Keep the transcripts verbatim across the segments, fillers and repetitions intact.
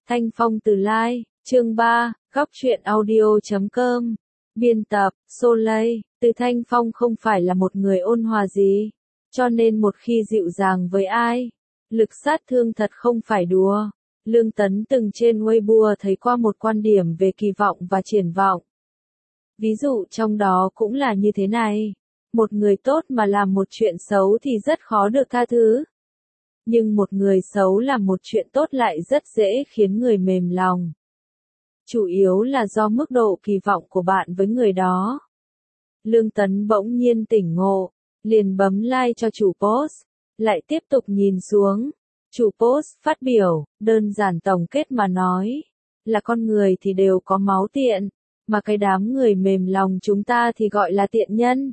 Thanh Phong Từ Lai, chương ba, góc truyện audio chấm com. Biên tập, Soleil. Từ Thanh Phong không phải là một người ôn hòa gì, cho nên một khi dịu dàng với ai, lực sát thương thật không phải đùa. Lương Tấn từng trên Weibo thấy qua một quan điểm về kỳ vọng và triển vọng. Ví dụ trong đó cũng là như thế này, một người tốt mà làm một chuyện xấu thì rất khó được tha thứ. Nhưng một người xấu làm một chuyện tốt lại rất dễ khiến người mềm lòng. Chủ yếu là do mức độ kỳ vọng của bạn với người đó. Lương Tấn bỗng nhiên tỉnh ngộ, liền bấm like cho chủ post, lại tiếp tục nhìn xuống. Chủ post phát biểu, đơn giản tổng kết mà nói, là con người thì đều có máu tiện, mà cái đám người mềm lòng chúng ta thì gọi là tiện nhân.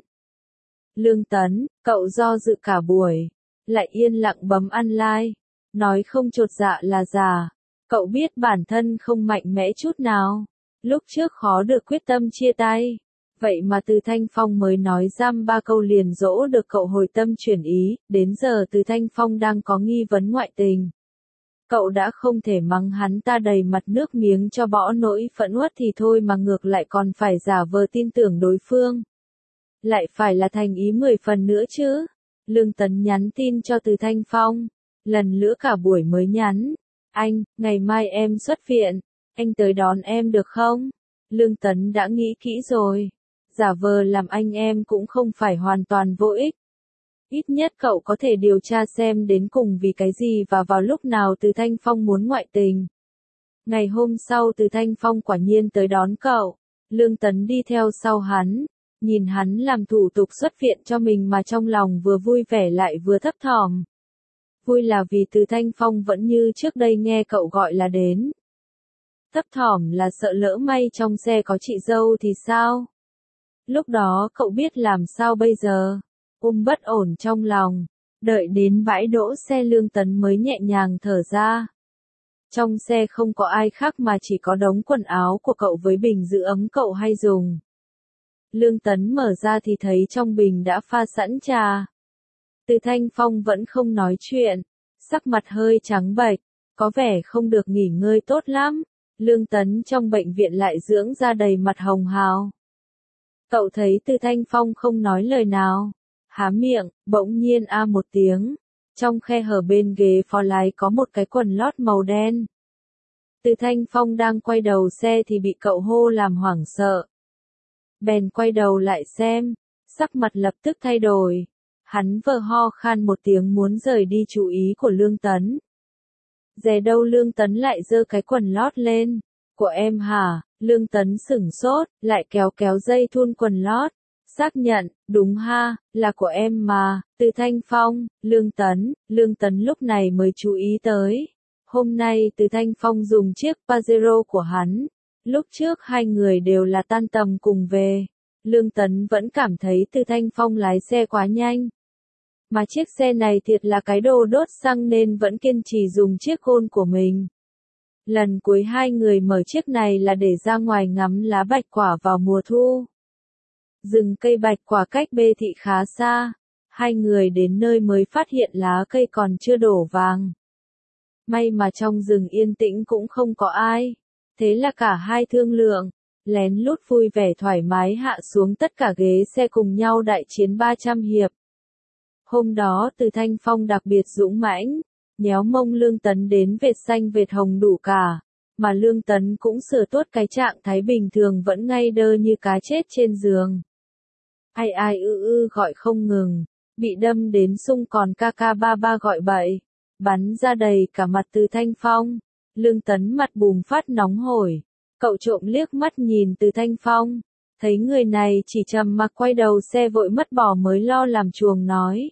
Lương Tấn, cậu do dự cả buổi, lại yên lặng bấm unlike, nói không chột dạ là giả. Cậu biết bản thân không mạnh mẽ chút nào, lúc trước khó được quyết tâm chia tay. Vậy mà Từ Thanh Phong mới nói dăm ba câu liền dỗ được cậu hồi tâm chuyển ý, đến giờ Từ Thanh Phong đang có nghi vấn ngoại tình. Cậu đã không thể mắng hắn ta đầy mặt nước miếng cho bỏ nỗi phẫn uất thì thôi mà ngược lại còn phải giả vờ tin tưởng đối phương. Lại phải là thành ý mười phần nữa chứ. Lương Tấn nhắn tin cho Từ Thanh Phong, lần nữa cả buổi mới nhắn. Anh, ngày mai em xuất viện, anh tới đón em được không? Lương Tấn đã nghĩ kỹ rồi. Giả vờ làm anh em cũng không phải hoàn toàn vô ích. Ít nhất cậu có thể điều tra xem đến cùng vì cái gì và vào lúc nào Từ Thanh Phong muốn ngoại tình. Ngày hôm sau Từ Thanh Phong quả nhiên tới đón cậu. Lương Tấn đi theo sau hắn, nhìn hắn làm thủ tục xuất viện cho mình mà trong lòng vừa vui vẻ lại vừa thấp thỏm. Vui là vì Từ Thanh Phong vẫn như trước đây nghe cậu gọi là đến. Thấp thỏm là sợ lỡ may trong xe có chị dâu thì sao? Lúc đó cậu biết làm sao bây giờ? Ôm bất ổn trong lòng, đợi đến bãi đỗ xe Lương Tấn mới nhẹ nhàng thở ra. Trong xe không có ai khác mà chỉ có đống quần áo của cậu với bình giữ ấm cậu hay dùng. Lương Tấn mở ra thì thấy trong bình đã pha sẵn trà. Từ Thanh Phong vẫn không nói chuyện, sắc mặt hơi trắng bệch, có vẻ không được nghỉ ngơi tốt lắm. Lương Tấn trong bệnh viện lại dưỡng ra đầy mặt hồng hào. Cậu thấy Từ Thanh Phong không nói lời nào, há miệng, bỗng nhiên a một tiếng. Trong khe hở bên ghế phó lái có một cái quần lót màu đen. Từ Thanh Phong đang quay đầu xe thì bị cậu hô làm hoảng sợ. Bèn quay đầu lại xem, sắc mặt lập tức thay đổi. Hắn vờ ho khan một tiếng muốn rời đi chú ý của Lương Tấn. Dè đâu Lương Tấn lại giơ cái quần lót lên. Của em hả? Lương Tấn sửng sốt, lại kéo kéo dây thun quần lót. Xác nhận, đúng ha, là của em mà. Từ Thanh Phong, Lương Tấn, Lương Tấn lúc này mới chú ý tới. Hôm nay Từ Thanh Phong dùng chiếc Pajero của hắn. Lúc trước hai người đều là tan tầm cùng về. Lương Tấn vẫn cảm thấy Từ Thanh Phong lái xe quá nhanh. Mà chiếc xe này thiệt là cái đồ đốt xăng nên vẫn kiên trì dùng chiếc Gôn của mình. Lần cuối hai người mở chiếc này là để ra ngoài ngắm lá bạch quả vào mùa thu. Rừng cây bạch quả cách Bê Thị khá xa. Hai người đến nơi mới phát hiện lá cây còn chưa đổ vàng. May mà trong rừng yên tĩnh cũng không có ai. Thế là cả hai thương lượng, lén lút vui vẻ thoải mái hạ xuống tất cả ghế xe cùng nhau đại chiến ba trăm hiệp. Hôm đó Từ Thanh Phong đặc biệt dũng mãnh, nhéo mông Lương Tấn đến vệt xanh vệt hồng đủ cả, mà Lương Tấn cũng sửa tốt cái trạng thái bình thường vẫn ngay đơ như cá chết trên giường. Ai ai ư ư gọi không ngừng, bị đâm đến sung còn ca ca ba ba gọi bậy, bắn ra đầy cả mặt Từ Thanh Phong. Lương Tấn mặt bùng phát nóng hổi, cậu trộm liếc mắt nhìn Từ Thanh Phong, thấy người này chỉ trầm mặc quay đầu xe vội mất bỏ mới lo làm chuồng nói.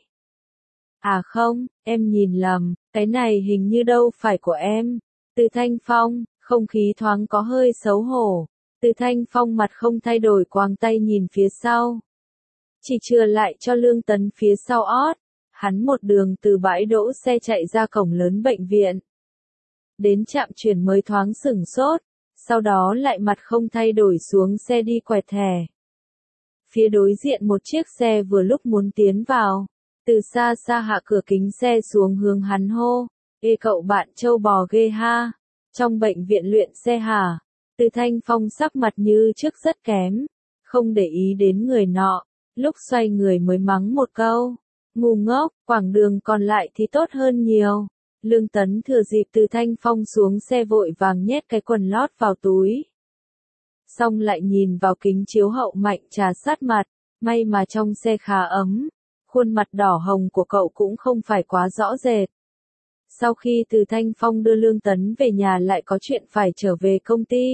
À không, em nhìn lầm, cái này hình như đâu phải của em. Từ Thanh Phong, không khí thoáng có hơi xấu hổ. Từ Thanh Phong mặt không thay đổi quàng tay nhìn phía sau. Chỉ chừa lại cho Lương Tấn phía sau ót. Hắn một đường từ bãi đỗ xe chạy ra cổng lớn bệnh viện. Đến trạm chuyển mới thoáng sửng sốt, sau đó lại mặt không thay đổi xuống xe đi quẹt thẻ. Phía đối diện một chiếc xe vừa lúc muốn tiến vào, từ xa xa hạ cửa kính xe xuống hướng hắn hô, ê cậu bạn trâu bò ghê ha, Trong bệnh viện luyện xe hả? Từ Thanh Phong sắc mặt như trước rất kém, không để ý đến người nọ, lúc xoay người mới mắng một câu. Ngu ngốc, quãng đường còn lại thì tốt hơn nhiều. Lương Tấn thừa dịp Từ Thanh Phong xuống xe vội vàng nhét cái quần lót vào túi. Xong lại nhìn vào kính chiếu hậu mạnh trà sát mặt, may mà trong xe khá ấm. Khuôn mặt đỏ hồng của cậu cũng không phải quá rõ rệt. Sau khi Từ Thanh Phong đưa Lương Tấn về nhà lại có chuyện phải trở về công ty.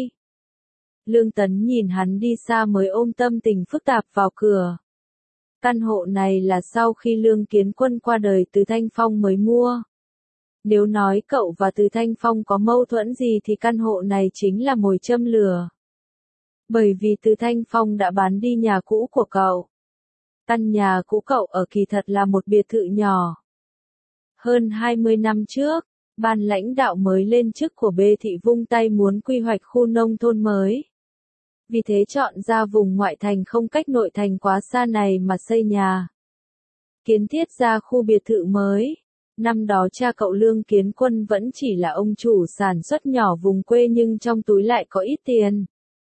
Lương Tấn nhìn hắn đi xa mới ôm tâm tình phức tạp vào cửa. Căn hộ này là sau khi Lương Kiến Quân qua đời Từ Thanh Phong mới mua. Nếu nói cậu và Từ Thanh Phong có mâu thuẫn gì thì căn hộ này chính là mồi châm lửa. Bởi vì Từ Thanh Phong đã bán đi nhà cũ của cậu. Căn nhà cũ cậu ở kỳ thật là một biệt thự nhỏ. Hơn hai mươi năm trước, ban lãnh đạo mới lên chức của Bê Thị vung tay muốn quy hoạch khu nông thôn mới. Vì thế chọn ra vùng ngoại thành không cách nội thành quá xa này mà xây nhà. Kiến thiết ra khu biệt thự mới. Năm đó cha cậu Lương Kiến Quân vẫn chỉ là ông chủ sản xuất nhỏ vùng quê nhưng trong túi lại có ít tiền.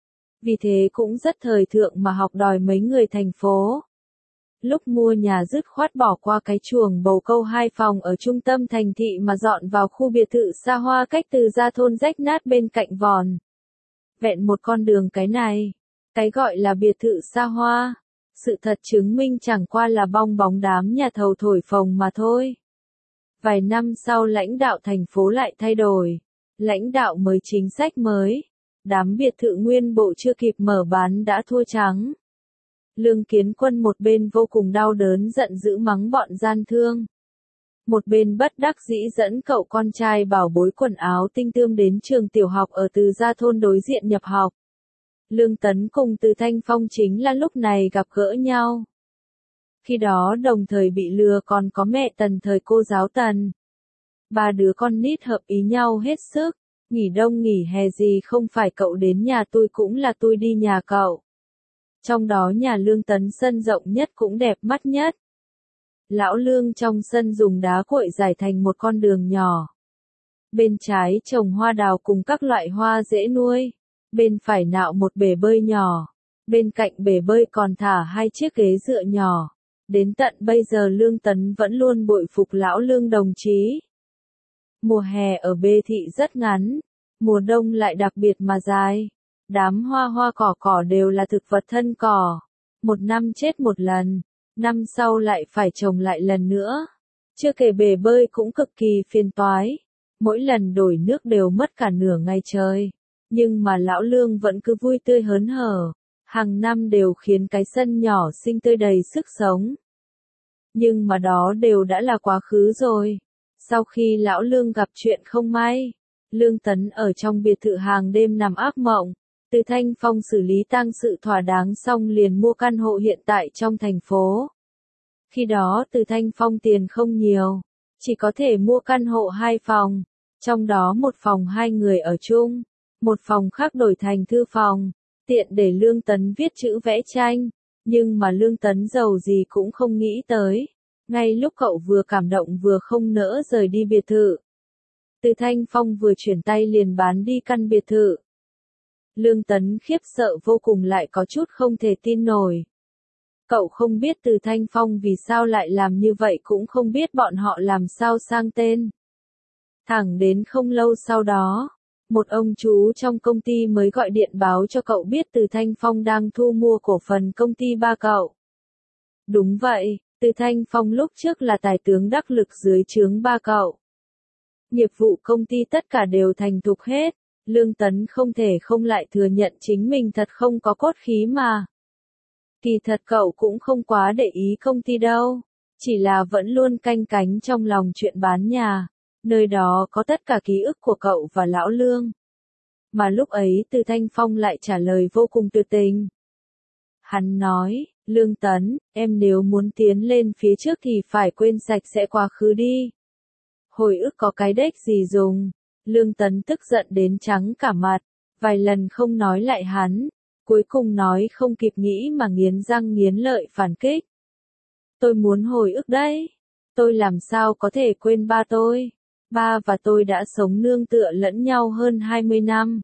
Vì thế cũng rất thời thượng mà học đòi mấy người thành phố. Lúc mua nhà dứt khoát bỏ qua cái chuồng bầu câu hai phòng ở trung tâm thành thị mà dọn vào khu biệt thự xa hoa cách từ ra thôn rách nát bên cạnh vòn. Vẹn một con đường cái này, cái gọi là biệt thự xa hoa, sự thật chứng minh chẳng qua là bong bóng đám nhà thầu thổi phồng mà thôi. Vài năm sau lãnh đạo thành phố lại thay đổi, lãnh đạo mới chính sách mới, đám biệt thự nguyên bộ chưa kịp mở bán đã thua trắng. Lương Kiến Quân một bên vô cùng đau đớn giận dữ mắng bọn gian thương. Một bên bất đắc dĩ dẫn cậu con trai bảo bối quần áo tinh tươm đến trường tiểu học ở Từ Gia thôn đối diện nhập học. Lương Tấn cùng Từ Thanh Phong chính là lúc này gặp gỡ nhau. Khi đó đồng thời bị lừa còn có mẹ Tần thời cô giáo Tần. Ba đứa con nít hợp ý nhau hết sức, nghỉ đông nghỉ hè gì không phải cậu đến nhà tôi cũng là tôi đi nhà cậu. Trong đó nhà Lương Tấn sân rộng nhất cũng đẹp mắt nhất. Lão Lương trong sân dùng đá cuội giải thành một con đường nhỏ. Bên trái trồng hoa đào cùng các loại hoa dễ nuôi. Bên phải nạo một bể bơi nhỏ. Bên cạnh bể bơi còn thả hai chiếc ghế dựa nhỏ. Đến tận bây giờ Lương Tấn vẫn luôn bội phục lão Lương đồng chí. Mùa hè ở Bê Thị rất ngắn. Mùa đông lại đặc biệt mà dài. Đám hoa hoa cỏ cỏ đều là thực vật thân cỏ. Một năm chết một lần. Năm sau lại phải trồng lại lần nữa. Chưa kể bể bơi cũng cực kỳ phiền toái. Mỗi lần đổi nước đều mất cả nửa ngày trời. Nhưng mà lão Lương vẫn cứ vui tươi hớn hở. Hàng năm đều khiến cái sân nhỏ xinh tươi đầy sức sống. Nhưng mà đó đều đã là quá khứ rồi. Sau khi lão Lương gặp chuyện không may, Lương Tấn ở trong biệt thự hàng đêm nằm ác mộng. Từ Thanh Phong xử lý tang sự thỏa đáng xong liền mua căn hộ hiện tại trong thành phố. Khi đó Từ Thanh Phong tiền không nhiều, chỉ có thể mua căn hộ hai phòng, trong đó một phòng hai người ở chung, một phòng khác đổi thành thư phòng, tiện để Lương Tấn viết chữ vẽ tranh, nhưng mà Lương Tấn giàu gì cũng không nghĩ tới. Ngay lúc cậu vừa cảm động vừa không nỡ rời đi biệt thự. Từ Thanh Phong vừa chuyển tay liền bán đi căn biệt thự. Lương Tấn khiếp sợ vô cùng lại có chút không thể tin nổi. Cậu không biết Từ Thanh Phong vì sao lại làm như vậy cũng không biết bọn họ làm sao sang tên. Thẳng đến không lâu sau đó, một ông chú trong công ty mới gọi điện báo cho cậu biết Từ Thanh Phong đang thu mua cổ phần công ty ba cậu. Đúng vậy, Từ Thanh Phong lúc trước là tài tướng đắc lực dưới trướng ba cậu. Nghiệp vụ công ty tất cả đều thành thục hết. Lương Tấn không thể không lại thừa nhận chính mình thật không có cốt khí mà. Kỳ thật cậu cũng không quá để ý công ty đâu, chỉ là vẫn luôn canh cánh trong lòng chuyện bán nhà, nơi đó có tất cả ký ức của cậu và lão Lương. Mà lúc ấy Từ Thanh Phong lại trả lời vô cùng tuyệt tình. Hắn nói, Lương Tấn, em nếu muốn tiến lên phía trước thì phải quên sạch sẽ quá khứ đi. Hồi ức có cái đếch gì dùng. Lương Tấn tức giận đến trắng cả mặt, vài lần không nói lại hắn, cuối cùng nói không kịp nghĩ mà nghiến răng nghiến lợi phản kích. Tôi muốn hồi ức đấy, tôi làm sao có thể quên ba tôi, Ba và tôi đã sống nương tựa lẫn nhau hơn hai mươi năm.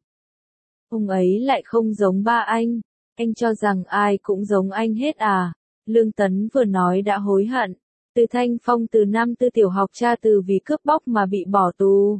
Ông ấy lại không giống ba anh. Anh cho rằng ai cũng giống anh hết à? Lương Tấn vừa nói đã hối hận. Từ Thanh Phong từ năm tư tiểu học tra từ vì cướp bóc mà bị bỏ tù.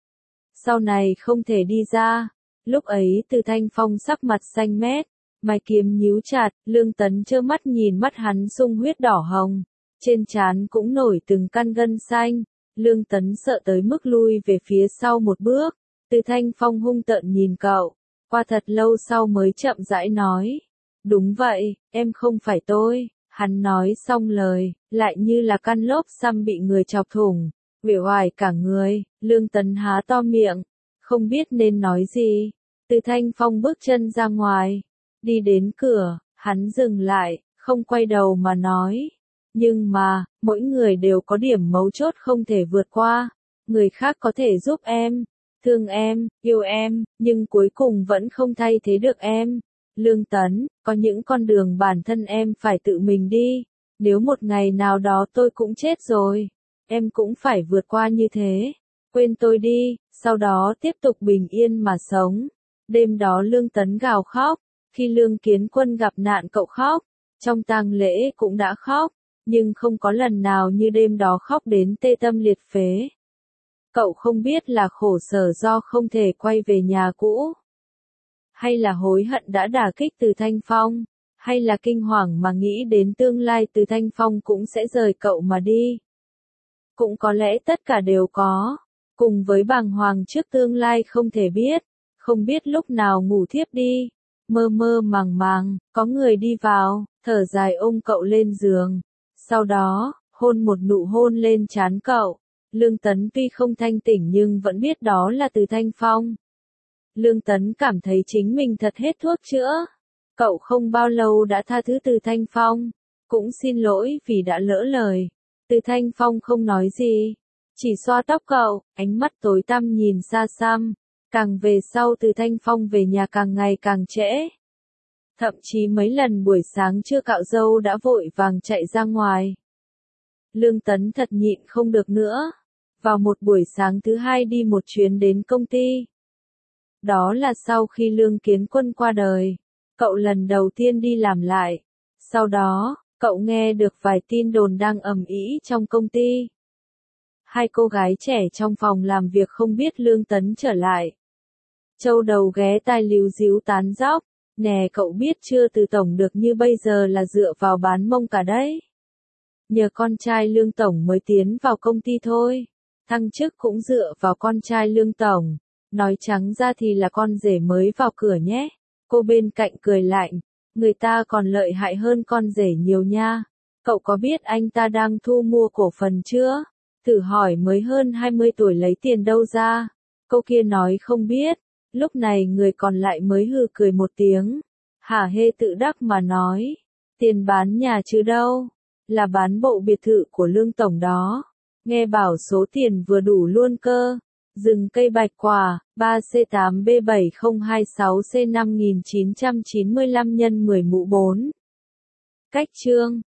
Sau này không thể đi ra. Lúc ấy Từ Thanh Phong sắc mặt xanh mét, mày kiếm nhíu chặt, Lương Tấn trơ mắt nhìn mắt hắn sung huyết đỏ hồng. Trên trán cũng nổi từng căn gân xanh. Lương Tấn sợ tới mức lui về phía sau một bước. Từ Thanh Phong hung tợn nhìn cậu. Qua thật lâu sau mới chậm rãi nói. Đúng vậy, em không phải tôi. Hắn nói xong lời, lại như là căn lốp xăm bị người chọc thủng. Uể oải cả người, Lương Tấn há to miệng. Không biết nên nói gì. Từ Thanh Phong bước chân ra ngoài. Đi đến cửa, hắn dừng lại, không quay đầu mà nói. Nhưng mà, mỗi người đều có điểm mấu chốt không thể vượt qua. Người khác có thể giúp em, thương em, yêu em, nhưng cuối cùng vẫn không thay thế được em. Lương Tấn, có những con đường bản thân em phải tự mình đi. Nếu một ngày nào đó tôi cũng chết rồi, em cũng phải vượt qua như thế. Quên tôi đi, sau đó tiếp tục bình yên mà sống. Đêm đó Lương Tấn gào khóc. Khi Lương Kiến Quân gặp nạn cậu khóc. Trong tang lễ cũng đã khóc. Nhưng không có lần nào như đêm đó khóc đến tê tâm liệt phế. Cậu không biết là khổ sở do không thể quay về nhà cũ. Hay là hối hận đã đả kích Từ Thanh Phong. Hay là kinh hoàng mà nghĩ đến tương lai Từ Thanh Phong cũng sẽ rời cậu mà đi. Cũng có lẽ tất cả đều có. Cùng với bàng hoàng trước tương lai không thể biết. Không biết lúc nào ngủ thiếp đi. Mơ mơ màng màng, có người đi vào, thở dài ôm cậu lên giường. Sau đó, hôn một nụ hôn lên trán cậu. Lương Tấn tuy không thanh tỉnh nhưng vẫn biết đó là Từ Thanh Phong. Lương Tấn cảm thấy chính mình thật hết thuốc chữa. Cậu không bao lâu đã tha thứ Từ Thanh Phong. Cũng xin lỗi vì đã lỡ lời. Từ Thanh Phong không nói gì. Chỉ xoa tóc cậu, ánh mắt tối tăm nhìn xa xăm. Càng về sau Từ Thanh Phong về nhà càng ngày càng trễ. Thậm chí mấy lần buổi sáng chưa cạo râu đã vội vàng chạy ra ngoài. Lương Tấn thật nhịn không được nữa. Vào một buổi sáng thứ hai đi một chuyến đến công ty. Đó là sau khi Lương Kiến Quân qua đời. Cậu lần đầu tiên đi làm lại. Sau đó, cậu nghe được vài tin đồn đang ầm ĩ trong công ty. Hai cô gái trẻ trong phòng làm việc không biết Lương Tấn trở lại. Châu đầu ghé tai líu díu tán dóc. Nè cậu biết chưa, Từ Tổng được như bây giờ là dựa vào bán mông cả đấy. Nhờ con trai Lương Tổng mới tiến vào công ty thôi. Thăng chức cũng dựa vào con trai Lương Tổng. Nói trắng ra thì là con rể mới vào cửa nhé. Cô bên cạnh cười lạnh. Người ta còn lợi hại hơn con rể nhiều nha. Cậu có biết anh ta đang thu mua cổ phần chưa? Thử hỏi mới hơn hai mươi tuổi lấy tiền đâu ra. Cô kia nói không biết. Lúc này người còn lại mới hừ cười một tiếng. Hả hê tự đắc mà nói. Tiền bán nhà chứ đâu. Là bán bộ biệt thự của Lương Tổng đó. Nghe bảo số tiền vừa đủ luôn cơ. Rừng cây bạch quả, ba C tám B bảy không hai sáu C năm chín chín lăm nhân mười mũ bốn. Cách chương